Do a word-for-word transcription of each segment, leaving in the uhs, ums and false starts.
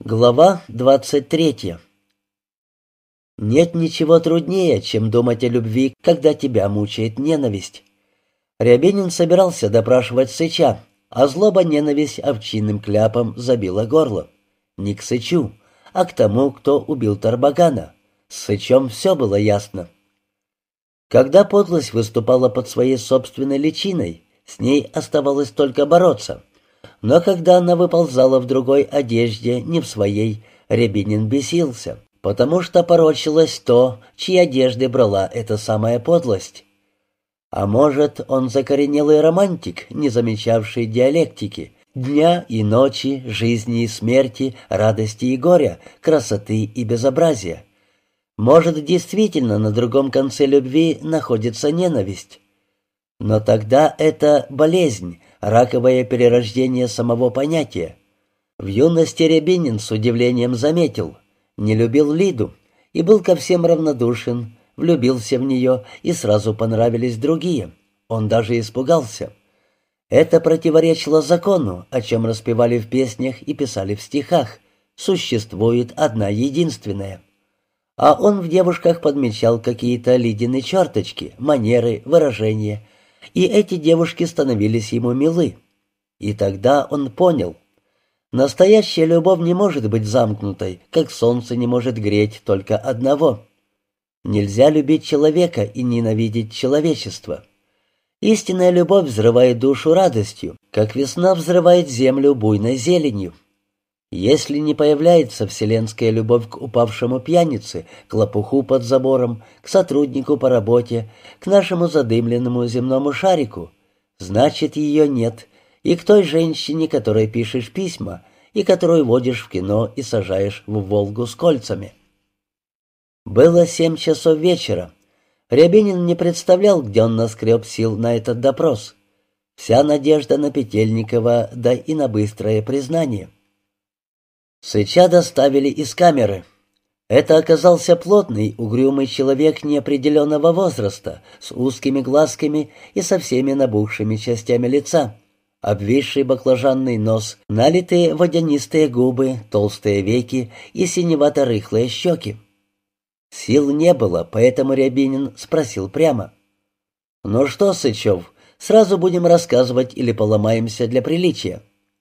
Глава двадцать третья. Нет ничего труднее, чем думать о любви, когда тебя мучает ненависть. Рябинин собирался допрашивать Сыча, а злоба ненависть овчинным кляпом забила горло. Не к Сычу, а к тому, кто убил Тарбагана. С Сычом все было ясно. Когда подлость выступала под своей собственной личиной, с ней оставалось только бороться. Но когда она выползала в другой одежде, не в своей, Рябинин бесился, потому что порочилось то, чьи одежды брала эта самая подлость. А может, он закоренелый романтик, не замечавший диалектики, дня и ночи, жизни и смерти, радости и горя, красоты и безобразия. Может, действительно на другом конце любви находится ненависть. Но тогда это болезнь, раковое перерождение самого понятия. В юности Рябинин с удивлением заметил: не любил Лиду и был ко всем равнодушен, влюбился в нее, и сразу понравились другие. Он даже испугался. Это противоречило закону, о чем распевали в песнях и писали в стихах. Существует одна единственная. А он в девушках подмечал какие-то Лидины черточки, манеры, выражения, и эти девушки становились ему милы. И тогда он понял: настоящая любовь не может быть замкнутой, как солнце не может греть только одного. Нельзя любить человека и ненавидеть человечество. Истинная любовь взрывает душу радостью, как весна взрывает землю буйной зеленью. Если не появляется вселенская любовь к упавшему пьянице, к лопуху под забором, к сотруднику по работе, к нашему задымленному земному шарику, значит, ее нет, и к той женщине, которой пишешь письма, и которую водишь в кино и сажаешь в «Волгу» с кольцами. Было семь часов вечера. Рябинин не представлял, где он наскреб сил на этот допрос. Вся надежда на Петельникова, да и на быстрое признание. Сыча доставили из камеры. Это оказался плотный, угрюмый человек неопределенного возраста, с узкими глазками и со всеми набухшими частями лица. Обвисший баклажанный нос, налитые водянистые губы, толстые веки и синевато-рыхлые щеки. Сил не было, поэтому Рябинин спросил прямо: «Ну что, Сычев, сразу будем рассказывать или поломаемся для приличия?»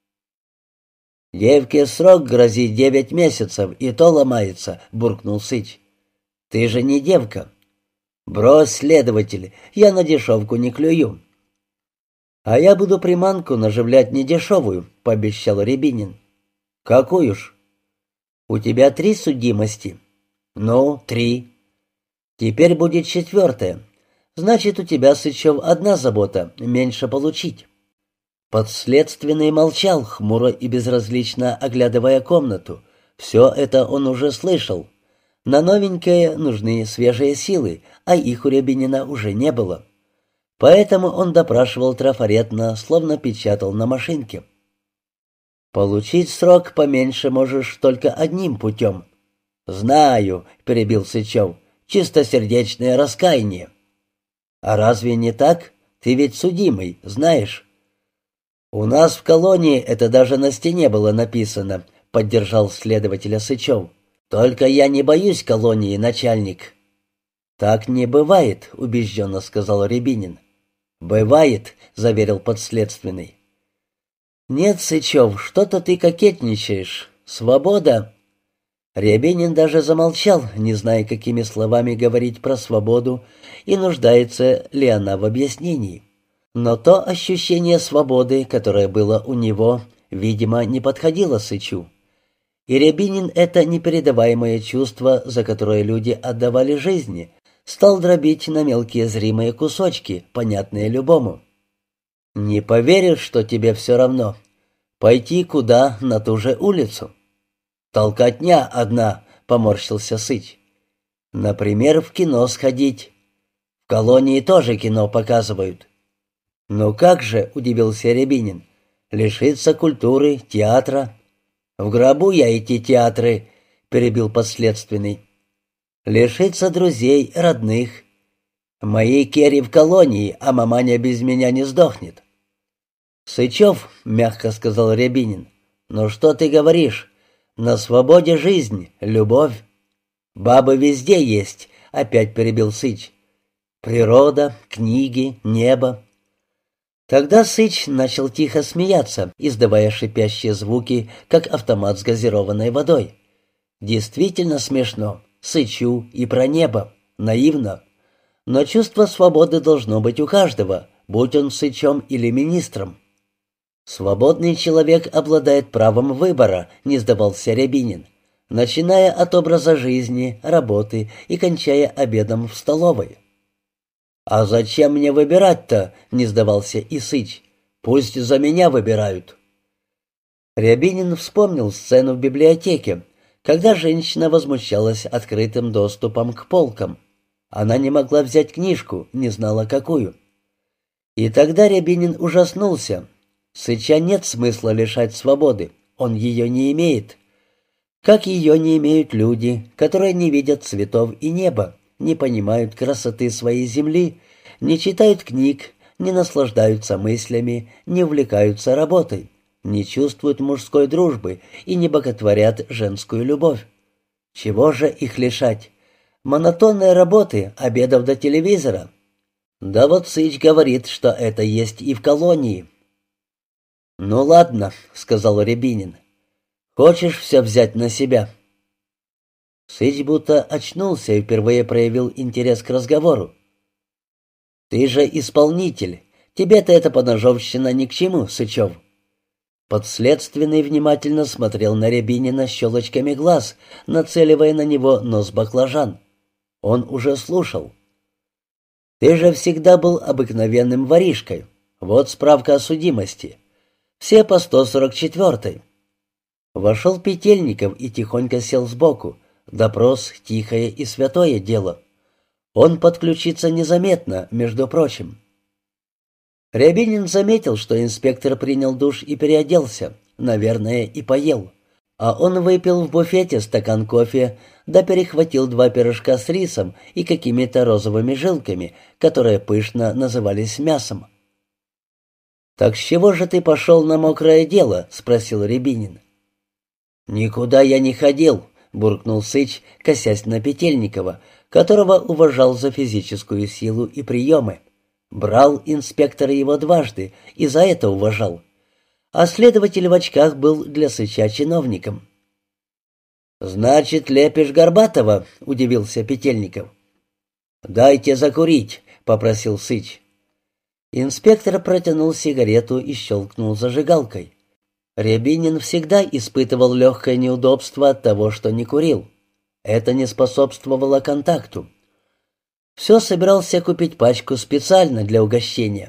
«Девке срок грозит девять месяцев, и то ломается», — буркнул Сыч. «Ты же не девка». «Брось, следователь, я на дешевку не клюю». «А я буду приманку наживлять недешевую», — пообещал Рябинин. «Какую ж?» «У тебя три судимости». «Ну, три». «Теперь будет четвертая. Значит, у тебя, Сычев, одна забота — меньше получить». Подследственный молчал, хмуро и безразлично оглядывая комнату. Все это он уже слышал. На новенькое нужны свежие силы, а их у Рябинина уже не было. Поэтому он допрашивал трафаретно, словно печатал на машинке. «Получить срок поменьше можешь только одним путем». «Знаю», — перебил Сычев, — «чистосердечное раскаяние». «А разве не так? Ты ведь судимый, знаешь». «У нас в колонии это даже на стене было написано», — поддержал следователя Сычев. «Только я не боюсь колонии, начальник». «Так не бывает», — убежденно сказал Рябинин. «Бывает», — заверил подследственный. «Нет, Сычев, что-то ты кокетничаешь. Свобода...» Рябинин даже замолчал, не зная, какими словами говорить про свободу и нуждается ли она в объяснении. Но то ощущение свободы, которое было у него, видимо, не подходило Сычу. И Рябинин это непередаваемое чувство, за которое люди отдавали жизни, стал дробить на мелкие зримые кусочки, понятные любому. «Не поверишь, что тебе все равно. Пойти куда, на ту же улицу?» «Толкотня одна», — поморщился Сыч. «Например, в кино сходить. В колонии тоже кино показывают». «Ну как же», — удивился Рябинин, — «лишиться культуры, театра». «В гробу я эти театры», — перебил подследственный. «Лишиться друзей, родных. Моей Керри в колонии, а маманя без меня не сдохнет». «Сычев», — мягко сказал Рябинин, — «ну что ты говоришь? На свободе жизнь, любовь. Бабы везде есть, опять перебил Сыч. Природа, книги, небо. Тогда Сыч начал тихо смеяться, издавая шипящие звуки, как автомат с газированной водой. Действительно смешно, Сычу и про небо, наивно. Но чувство свободы должно быть у каждого, будь он Сычом или министром. «Свободный человек обладает правом выбора», — не сдавался Рябинин, начиная от образа жизни, работы и кончая обедом в столовой. «А зачем мне выбирать-то?» — не сдавался и Сыч. «Пусть за меня выбирают». Рябинин вспомнил сцену в библиотеке, когда женщина возмущалась открытым доступом к полкам. Она не могла взять книжку, не знала какую. И тогда Рябинин ужаснулся. Сыча нет смысла лишать свободы, он ее не имеет. Как ее не имеют люди, которые не видят цветов и неба, не понимают красоты своей земли, не читают книг, не наслаждаются мыслями, не увлекаются работой, не чувствуют мужской дружбы и не боготворят женскую любовь. Чего же их лишать? Монотонной работы, обедов до телевизора? Да вот Сыч говорит, что это есть и в колонии. «Ну ладно», — сказал Рябинин. «Хочешь все взять на себя?» Сыч будто очнулся и впервые проявил интерес к разговору. «Ты же исполнитель. Тебе-то эта поножовщина ни к чему, Сычев». Подследственный внимательно смотрел на Рябинина щелочками глаз, нацеливая на него нос баклажан. Он уже слушал. «Ты же всегда был обыкновенным воришкой. Вот справка о судимости. Все по сто сорок четвёртой». Вошел Петельников и тихонько сел сбоку. Допрос — тихое и святое дело. Он подключится незаметно, между прочим. Рябинин заметил, что инспектор принял душ и переоделся, наверное, и поел. А он выпил в буфете стакан кофе, да перехватил два пирожка с рисом и какими-то розовыми жилками, которые пышно назывались мясом. «Так с чего же ты пошел на мокрое дело?» — спросил Рябинин. «Никуда я не ходил», — буркнул Сыч, косясь на Петельникова, которого уважал за физическую силу и приемы. Брал инспектор его дважды и за это уважал. А следователь в очках был для Сыча чиновником. «Значит, лепишь Горбатова?» — удивился Петельников. «Дайте закурить», — попросил Сыч. Инспектор протянул сигарету и щелкнул зажигалкой. Рябинин всегда испытывал легкое неудобство от того, что не курил. Это не способствовало контакту. Все собирался купить пачку специально для угощения.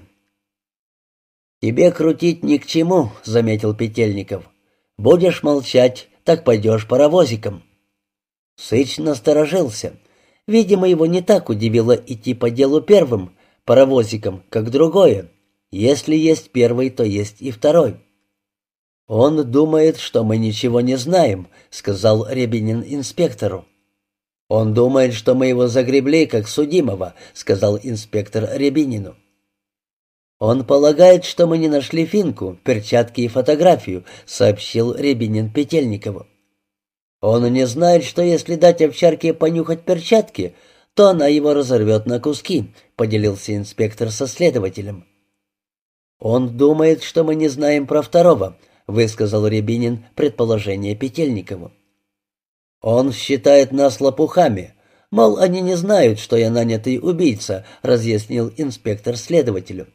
«Тебе крутить ни к чему», — заметил Петельников. «Будешь молчать, так пойдешь паровозиком». Сыч насторожился. Видимо, его не так удивило идти по делу первым, паровозиком, как другое. Если есть первый, то есть и второй. «Он думает, что мы ничего не знаем», — сказал Рябинин инспектору. «Он думает, что мы его загребли, как судимого», — сказал инспектор Рябинину. «Он полагает, что мы не нашли финку, перчатки и фотографию», — сообщил Рябинин Петельникову. «Он не знает, что если дать овчарке понюхать перчатки, то она его разорвет на куски», — поделился инспектор со следователем. «Он думает, что мы не знаем про второго», — высказал Рябинин предположение Петельникову. «Он считает нас лопухами. Мол, они не знают, что я нанятый убийца», — разъяснил инспектор следователю.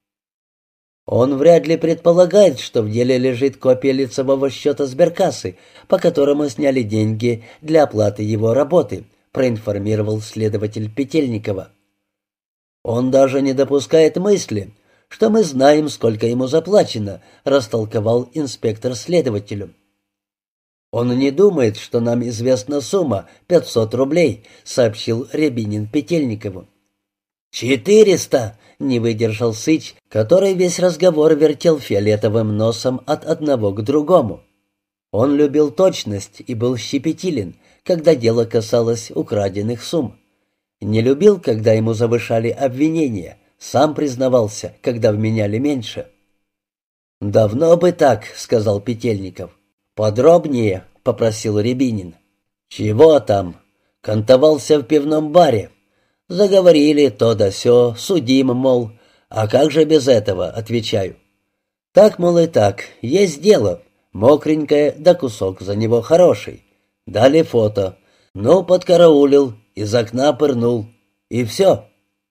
«Он вряд ли предполагает, что в деле лежит копия лицевого счета сберкассы, по которому сняли деньги для оплаты его работы», — проинформировал следователь Петельникова. «Он даже не допускает мысли, что мы знаем, сколько ему заплачено», — растолковал инспектор следователю. «Он не думает, что нам известна сумма пятьсот рублей», — сообщил Рябинин Петельникову. «Четыреста!» — не выдержал Сыч, который весь разговор вертел фиолетовым носом от одного к другому. Он любил точность и был щепетилен, когда дело касалось украденных сумм. Не любил, когда ему завышали обвинения, сам признавался, когда вменяли меньше. «Давно бы так», — сказал Петельников. «Подробнее, попросил Рябинин. «Чего там? Кантовался в пивном баре. Заговорили то да сё, судим, мол. А как же без этого?» — отвечаю. «Так, мол, и так. Есть дело. Мокренькое, да кусок за него хороший. Дали фото. Ну, подкараулил, из окна пырнул. И все».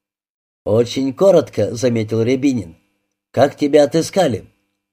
«Очень коротко», — заметил Рябинин. «Как тебя отыскали?»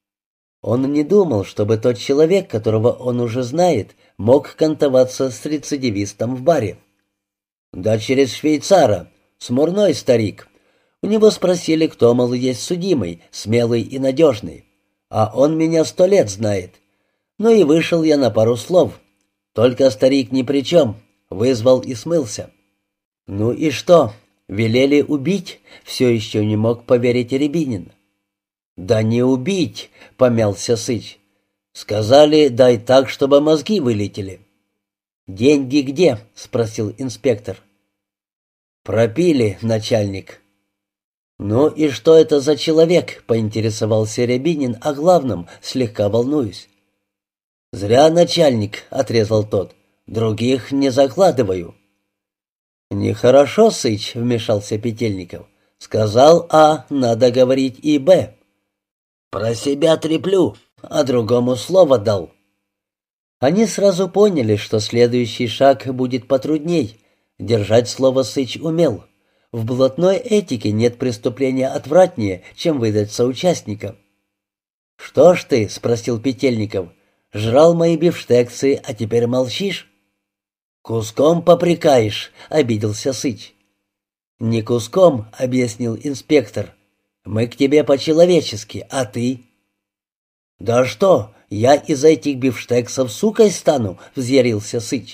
Он не думал, чтобы тот человек, которого он уже знает, мог кантоваться с рецидивистом в баре. «Да через швейцара. Смурной старик. У него спросили, кто, мол, есть судимый, смелый и надежный. А он меня сто лет знает. Ну и вышел я на пару слов. Только старик ни при чем. Вызвал и смылся». «Ну и что? Велели убить?» — все еще не мог поверить Рябинин. «Да не убить», — помялся Сыч. «Сказали, дай так, чтобы мозги вылетели». «Деньги где?» — спросил инспектор. «Пропили, начальник». «Ну и что это за человек?» — поинтересовался Рябинин о главном, слегка волнуюсь. «Зря, начальник», — отрезал тот. «Других не закладываю». «Нехорошо, Сыч», — вмешался Петельников. «Сказал А, надо говорить и Б». «Про себя треплю, а другому слово дал». Они сразу поняли, что следующий шаг будет потрудней. Держать слово Сыч умел. В блатной этике нет преступления отвратнее, чем выдать соучастника. «Что ж ты?» — спросил Петельников. «Жрал мои бифштексы, а теперь молчишь?» «Куском попрекаешь», — обиделся Сыч. «Не куском», — объяснил инспектор. «Мы к тебе по-человечески, а ты?» «Да что, я из этих бифштексов сукой стану», — взъярился Сыч.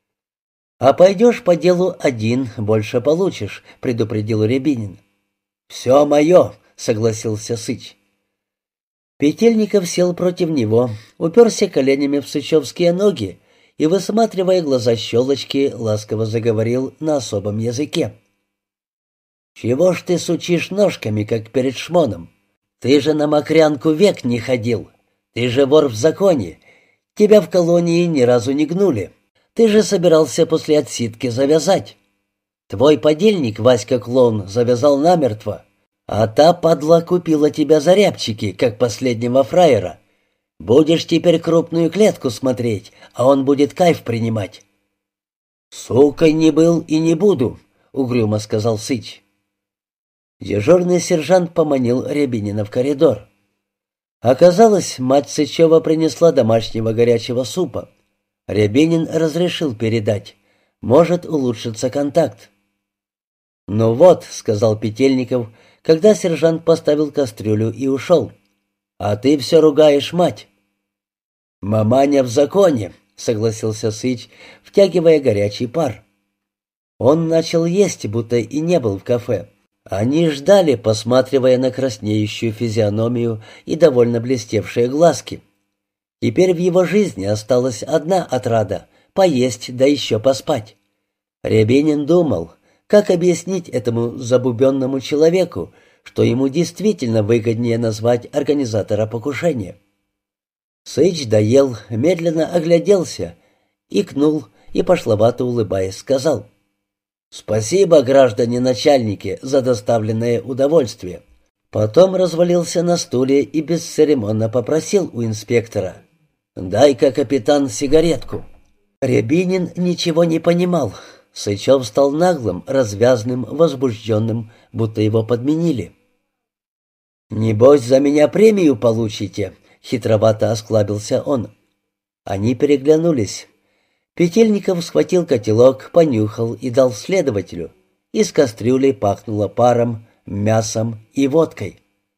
«А пойдешь по делу один, больше получишь», — предупредил Рябинин. «Все мое», — согласился Сыч. Петельников сел против него, уперся коленями в сычевские ноги и, высматривая глаза щелочки, ласково заговорил на особом языке. «Чего ж ты сучишь ножками, как перед шмоном? Ты же на мокрянку век не ходил. Ты же вор в законе. Тебя в колонии ни разу не гнули. Ты же собирался после отсидки завязать. Твой подельник, Васька-клоун, завязал намертво, а та падла купила тебя за рябчики, как последнего фраера. Будешь теперь крупную клетку смотреть, а он будет кайф принимать». «Сукой не был и не буду», — угрюмо сказал Сыч. Дежурный сержант поманил Рябинина в коридор. Оказалось, мать Сычева принесла домашнего горячего супа. Рябинин разрешил передать. Может улучшиться контакт. «Ну вот», — сказал Петельников, когда сержант поставил кастрюлю и ушел. «А ты все ругаешь мать». «Маманя в законе», — согласился Сыч, втягивая горячий пар. Он начал есть, будто и не был в кафе. Они ждали, посматривая на краснеющую физиономию и довольно блестевшие глазки. Теперь в его жизни осталась одна отрада — поесть, да еще поспать. Рябинин думал, как объяснить этому забубенному человеку, что ему действительно выгоднее назвать организатора покушения. Сыч доел, медленно огляделся, икнул и, пошловато улыбаясь, сказал: «Спасибо, граждане начальники, за доставленное удовольствие». Потом развалился на стуле и бесцеремонно попросил у инспектора: «Дай-ка, капитан, сигаретку». Рябинин ничего не понимал. Сычев стал наглым, развязным, возбужденным, будто его подменили. «Небось, за меня премию получите», — хитровато осклабился он. Они переглянулись. Петельников схватил котелок, понюхал и дал следователю. Из кастрюли пахнуло паром, мясом и водкой.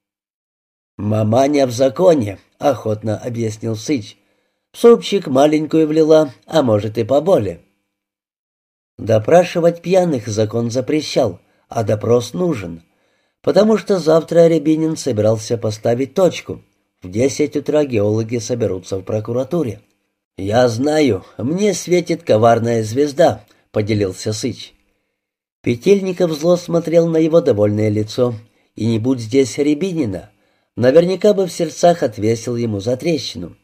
«Маманя в законе», — охотно объяснил Сыч. «В супчик маленькую влила, а может и поболее». Допрашивать пьяных закон запрещал, а допрос нужен, потому что завтра Рябинин собирался поставить точку. В десять утра геологи соберутся в прокуратуре. «Я знаю, мне светит коварная звезда», — поделился Сыч. Петельников зло смотрел на его довольное лицо, и не будь здесь Рябинина, наверняка бы в сердцах отвесил ему за трещину.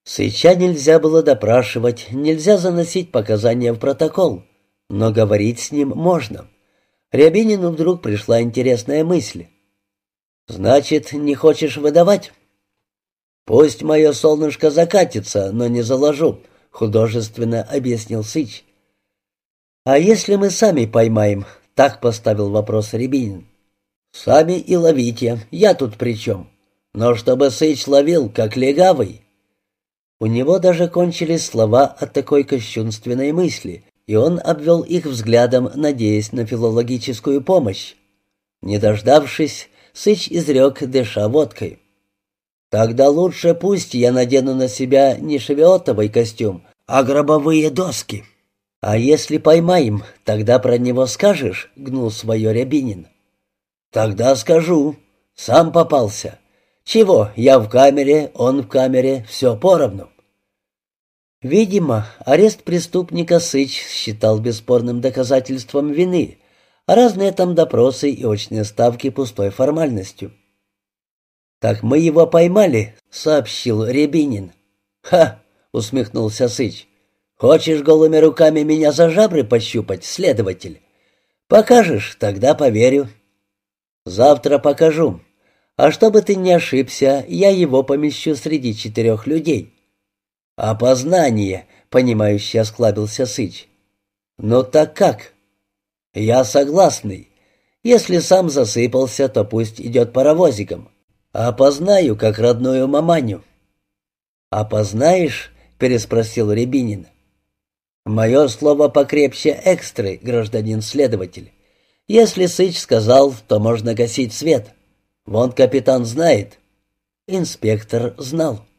Сыча нельзя было допрашивать, нельзя заносить показания в протокол, но говорить с ним можно. Рябинину вдруг пришла интересная мысль. «Значит, не хочешь выдавать?» «Пусть мое солнышко закатится, но не заложу», — художественно объяснил Сыч. «А если мы сами поймаем?» — так поставил вопрос Рябинин. «Сами и ловите, я тут при чем? Но чтобы Сыч ловил, как легавый...» У него даже кончились слова от такой кощунственной мысли, и он обвел их взглядом, надеясь на филологическую помощь. Не дождавшись, Сыч изрек, дыша водкой. «Тогда лучше пусть я надену на себя не шевиотовый костюм, а гробовые доски». «А если поймаем, тогда про него скажешь?» — гнул свое Рябинин. «Тогда скажу. Сам попался. Чего, я в камере, он в камере, все поровну». Видимо, арест преступника Сыч считал бесспорным доказательством вины, а разные там допросы и очные ставки пустой формальностью. «Так мы его поймали», — сообщил Рябинин. «Ха!» — усмехнулся Сыч. «Хочешь голыми руками меня за жабры пощупать, следователь? Покажешь, тогда поверю». «Завтра покажу. А чтобы ты не ошибся, я его помещу среди четырех людей». «Опознание», — понимающе осклабился Сыч. «Ну так как?» «Я согласный. Если сам засыпался, то пусть идет паровозиком. Опознаю, как родную маманю». «Опознаешь?» — переспросил Рябинин. «Мое слово покрепче экстры, гражданин следователь. Если Сыч сказал, то можно гасить свет. Вон капитан знает». Инспектор знал.